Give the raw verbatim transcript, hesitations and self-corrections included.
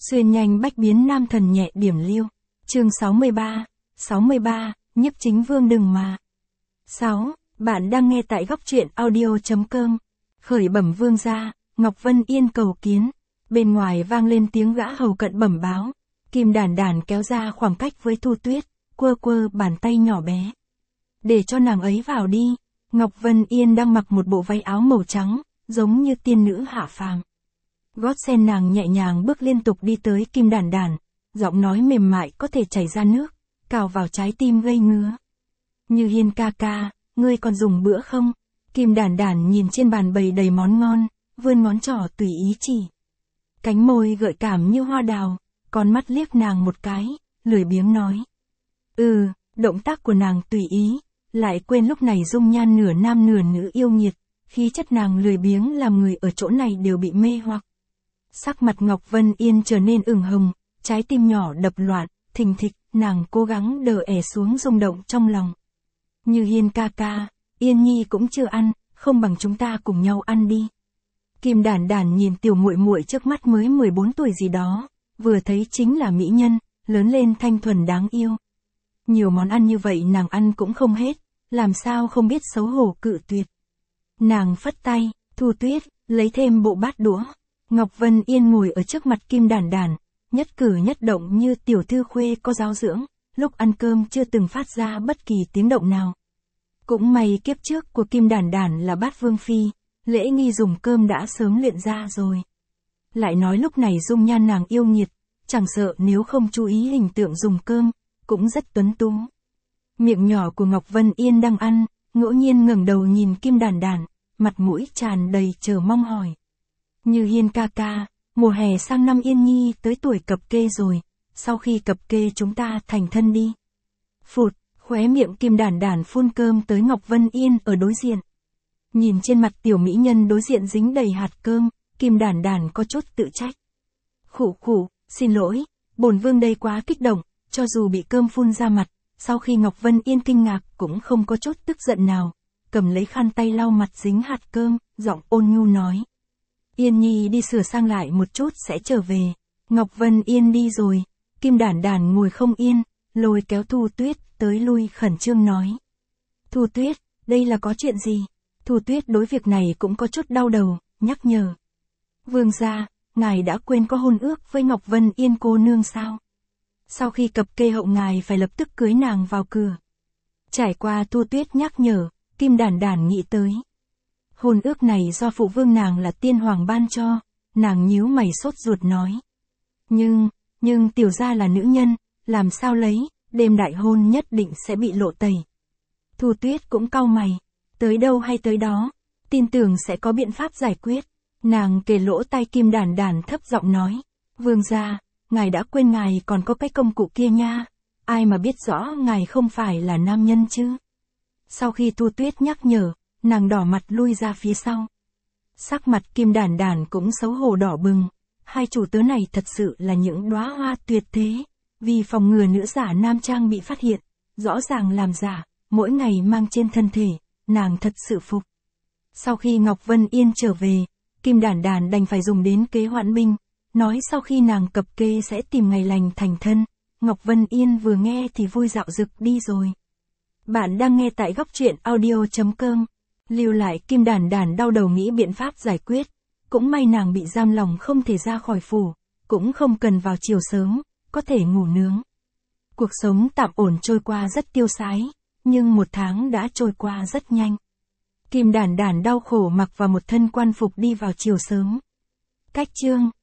Xuyên nhanh bách biến nam thần nhẹ điểm liêu. Chương sáu mươi ba, sáu mươi ba, Nhiếp Chính Vương đừng mà. sáu. Bạn đang nghe tại góc truyện audio chấm com. Khởi bẩm vương gia, Ngọc Vân Yên cầu kiến. Bên ngoài vang lên tiếng gã hầu cận bẩm báo. Kim Đản Đản kéo ra khoảng cách với Thu Tuyết, quơ quơ bàn tay nhỏ bé. Để cho nàng ấy vào đi. Ngọc Vân Yên đang mặc một bộ váy áo màu trắng, giống như tiên nữ hạ phàm. Gót sen nàng nhẹ nhàng bước liên tục đi tới Kim Đản Đản, giọng nói mềm mại có thể chảy ra nước, cào vào trái tim gây ngứa. Như Hiên ca ca, ngươi còn dùng bữa không? Kim Đản Đản nhìn trên bàn bày đầy món ngon, vươn ngón trỏ tùy ý chỉ. Cánh môi gợi cảm như hoa đào, con mắt liếc nàng một cái, lười biếng nói. Ừ, động tác của nàng tùy ý, lại quên lúc này dung nhan nửa nam nửa nữ yêu nghiệt, khí chất nàng lười biếng làm người ở chỗ này đều bị mê hoặc. Sắc mặt Ngọc Vân Yên trở nên ửng hồng, trái tim nhỏ đập loạn, thình thịch, nàng cố gắng đè ẻ xuống rung động trong lòng. Như Hiên ca ca, Yên Nhi cũng chưa ăn, không bằng chúng ta cùng nhau ăn đi. Kim Đản Đản nhìn tiểu muội muội trước mắt mới mười bốn tuổi gì đó, vừa thấy chính là mỹ nhân, lớn lên thanh thuần đáng yêu. Nhiều món ăn như vậy nàng ăn cũng không hết, làm sao không biết xấu hổ cự tuyệt. Nàng phất tay, Thu Tuyết, lấy thêm bộ bát đũa. Ngọc Vân Yên ngồi ở trước mặt Kim Đản Đản, nhất cử nhất động như tiểu thư khuê có giáo dưỡng, lúc ăn cơm chưa từng phát ra bất kỳ tiếng động nào. Cũng may kiếp trước của Kim Đản Đản là bát vương phi, lễ nghi dùng cơm đã sớm luyện ra rồi. Lại nói lúc này dung nhan nàng yêu nghiệt, chẳng sợ nếu không chú ý hình tượng dùng cơm, cũng rất tuấn tú. Miệng nhỏ của Ngọc Vân Yên đang ăn, ngẫu nhiên ngẩng đầu nhìn Kim Đản Đản, mặt mũi tràn đầy chờ mong hỏi. Như Hiên ca ca, mùa hè sang năm Yên Nhi tới tuổi cập kê rồi, sau khi cập kê chúng ta thành thân đi. Phụt, khóe miệng Kim Đản Đản phun cơm tới Ngọc Vân Yên ở đối diện. Nhìn trên mặt tiểu mỹ nhân đối diện dính đầy hạt cơm, Kim Đản Đản có chút tự trách. Khụ khụ, xin lỗi, bổn vương đây quá kích động, cho dù bị cơm phun ra mặt, sau khi Ngọc Vân Yên kinh ngạc cũng không có chút tức giận nào, cầm lấy khăn tay lau mặt dính hạt cơm, giọng ôn nhu nói. Yên Nhi đi sửa sang lại một chút sẽ trở về. Ngọc Vân Yên đi rồi, Kim Đản Đản ngồi không yên, lôi kéo Thu Tuyết tới lui khẩn trương nói. Thu Tuyết, đây là có chuyện gì? Thu Tuyết đối việc này cũng có chút đau đầu, nhắc nhở. Vương gia, ngài đã quên có hôn ước với Ngọc Vân Yên cô nương sao? Sau khi cập kê hậu ngài phải lập tức cưới nàng vào cửa. Trải qua Thu Tuyết nhắc nhở, Kim Đản Đản nghĩ tới. Hôn ước này do phụ vương nàng là tiên hoàng ban cho, nàng nhíu mày sốt ruột nói. Nhưng, nhưng tiểu gia là nữ nhân, làm sao lấy, đêm đại hôn nhất định sẽ bị lộ tẩy. Thu Tuyết cũng cau mày, tới đâu hay tới đó, tin tưởng sẽ có biện pháp giải quyết. Nàng kề lỗ tai Kim Đản Đản thấp giọng nói, vương gia, ngài đã quên ngài còn có cái công cụ kia nha, ai mà biết rõ ngài không phải là nam nhân chứ. Sau khi Thu Tuyết nhắc nhở, nàng đỏ mặt lui ra phía sau. Sắc mặt Kim Đản Đản cũng xấu hổ đỏ bừng, hai chủ tớ này thật sự là những đóa hoa tuyệt thế, vì phòng ngừa nữ giả nam trang bị phát hiện, rõ ràng làm giả, mỗi ngày mang trên thân thể, nàng thật sự phục. Sau khi Ngọc Vân Yên trở về, Kim Đản Đản đành phải dùng đến kế hoãn binh, nói sau khi nàng cập kê sẽ tìm ngày lành thành thân. Ngọc Vân Yên vừa nghe thì vui dạo dực đi rồi. Bạn đang nghe tại góc truyện audio chấm com. Lưu lại Kim Đản Đản đau đầu nghĩ biện pháp giải quyết, cũng may nàng bị giam lòng không thể ra khỏi phủ, cũng không cần vào chiều sớm, có thể ngủ nướng. Cuộc sống tạm ổn trôi qua rất tiêu sái, nhưng một tháng đã trôi qua rất nhanh. Kim Đản Đản đau khổ mặc vào một thân quan phục đi vào chiều sớm. Cách chương